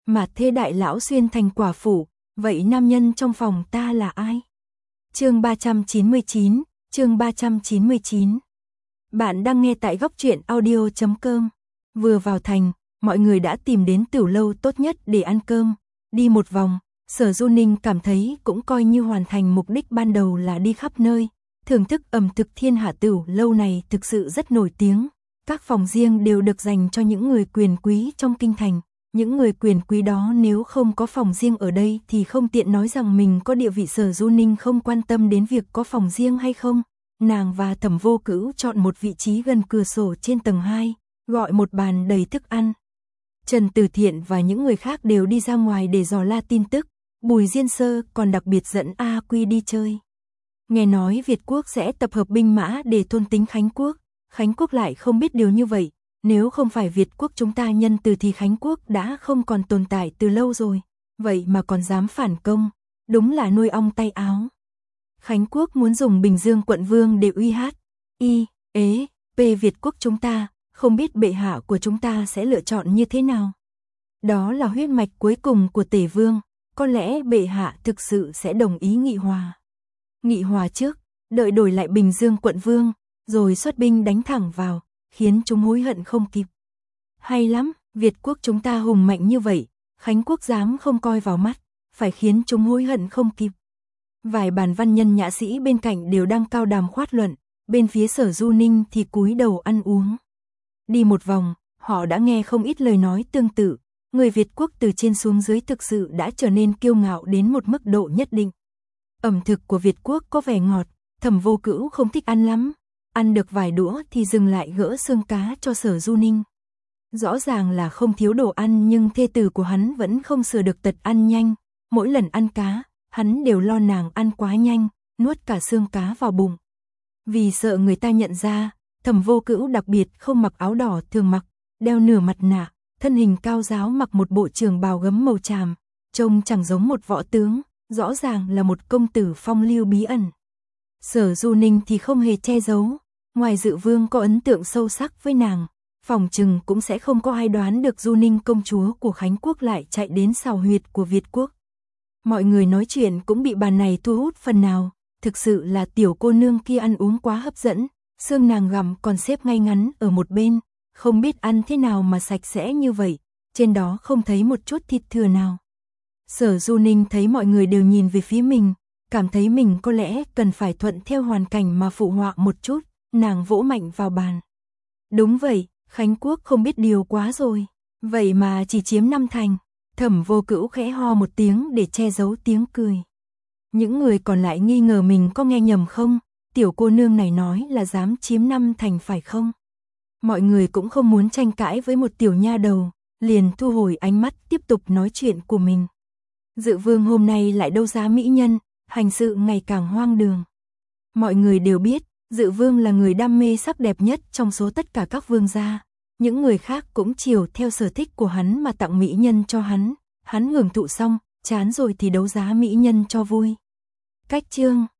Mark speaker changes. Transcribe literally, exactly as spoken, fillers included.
Speaker 1: Mà thê đại lão xuyên thành quả phụ, vậy nam nhân trong phòng ta là ai? Chương ba trăm chín mươi chín, chương ba trăm chín mươi chín. Bạn đang nghe tại góc truyện audio chấm com. Vừa vào thành, mọi người đã tìm đến tiểu lâu tốt nhất để ăn cơm. Đi một vòng, Sở Du Ninh cảm thấy cũng coi như hoàn thành mục đích ban đầu là đi khắp nơi. Thưởng thức ẩm thực Thiên Hạ Tiểu lâu này thực sự rất nổi tiếng. Các phòng riêng đều được dành cho những người quyền quý trong kinh thành. Những người quyền quý đó nếu không có phòng riêng ở đây thì không tiện nói rằng mình có địa vị. Sở Du Ninh không quan tâm đến việc có phòng riêng hay không. Nàng và Thẩm Vô Cữu chọn một vị trí gần cửa sổ trên tầng hai, gọi một bàn đầy thức ăn. Trần Tử Thiện và những người khác đều đi ra ngoài để dò la tin tức. Bùi Diên Sơ còn đặc biệt dẫn A Quy đi chơi. Nghe nói Việt Quốc sẽ tập hợp binh mã để thôn tính Khánh Quốc. Khánh Quốc lại không biết điều như vậy. Nếu không phải Việt Quốc chúng ta nhân từ thì Khánh Quốc đã không còn tồn tại từ lâu rồi. Vậy mà còn dám phản công. Đúng là nuôi ong tay áo. Khánh Quốc muốn dùng Bình Dương quận vương để uy hát. Y, ế, p Việt Quốc chúng ta. Không biết bệ hạ của chúng ta sẽ lựa chọn như thế nào. Đó là huyết mạch cuối cùng của Tề Vương. Có lẽ bệ hạ thực sự sẽ đồng ý nghị hòa. Nghị hòa trước, đợi đổi lại Bình Dương quận vương, rồi xuất binh đánh thẳng vào, khiến chúng hối hận không kịp. Hay lắm, Việt Quốc chúng ta hùng mạnh như vậy, Khánh Quốc dám không coi vào mắt, phải khiến chúng hối hận không kịp. Vài bàn văn nhân nhã sĩ bên cạnh đều đang cao đàm khoát luận, bên phía Sở Du Ninh thì cúi đầu ăn uống. Đi một vòng, họ đã nghe không ít lời nói tương tự. Người Việt Quốc từ trên xuống dưới thực sự đã trở nên kiêu ngạo đến một mức độ nhất định. Ẩm thực của Việt Quốc có vẻ ngọt, Thẩm Vô Cữu không thích ăn lắm. Ăn được vài đũa thì dừng lại gỡ xương cá cho Sở Du Ninh. Rõ ràng là không thiếu đồ ăn nhưng thê tử của hắn vẫn không sửa được tật ăn nhanh. Mỗi lần ăn cá, hắn đều lo nàng ăn quá nhanh, nuốt cả xương cá vào bụng. Vì sợ người ta nhận ra, Thẩm Vô Cữu đặc biệt không mặc áo đỏ thường mặc, đeo nửa mặt nạ. Thân hình cao giáo mặc một bộ trường bào gấm màu tràm, trông chẳng giống một võ tướng, rõ ràng là một công tử phong lưu bí ẩn. Sở Du Ninh thì không hề che giấu, ngoài Dự Vương có ấn tượng sâu sắc với nàng, phòng chừng cũng sẽ không có ai đoán được Du Ninh công chúa của Khánh Quốc lại chạy đến sào huyệt của Việt Quốc. Mọi người nói chuyện cũng bị bà này thu hút phần nào, thực sự là tiểu cô nương kia ăn uống quá hấp dẫn, xương nàng gặm còn xếp ngay ngắn ở một bên. Không biết ăn thế nào mà sạch sẽ như vậy, trên đó không thấy một chút thịt thừa nào. Sở Du Ninh thấy mọi người đều nhìn về phía mình, cảm thấy mình có lẽ cần phải thuận theo hoàn cảnh mà phụ họa một chút, nàng vỗ mạnh vào bàn. Đúng vậy, Khánh Quốc không biết điều quá rồi, vậy mà chỉ chiếm năm thành. Thẩm Vô Cữu khẽ ho một tiếng để che giấu tiếng cười. Những người còn lại nghi ngờ mình có nghe nhầm không, tiểu cô nương này nói là dám chiếm năm thành phải không? Mọi người cũng không muốn tranh cãi với một tiểu nha đầu, liền thu hồi ánh mắt tiếp tục nói chuyện của mình. Dự Vương hôm nay lại đấu giá mỹ nhân, hành sự ngày càng hoang đường. Mọi người đều biết, Dự Vương là người đam mê sắc đẹp nhất trong số tất cả các vương gia. Những người khác cũng chiều theo sở thích của hắn mà tặng mỹ nhân cho hắn. Hắn hưởng thụ xong, chán rồi thì đấu giá mỹ nhân cho vui. Cách chương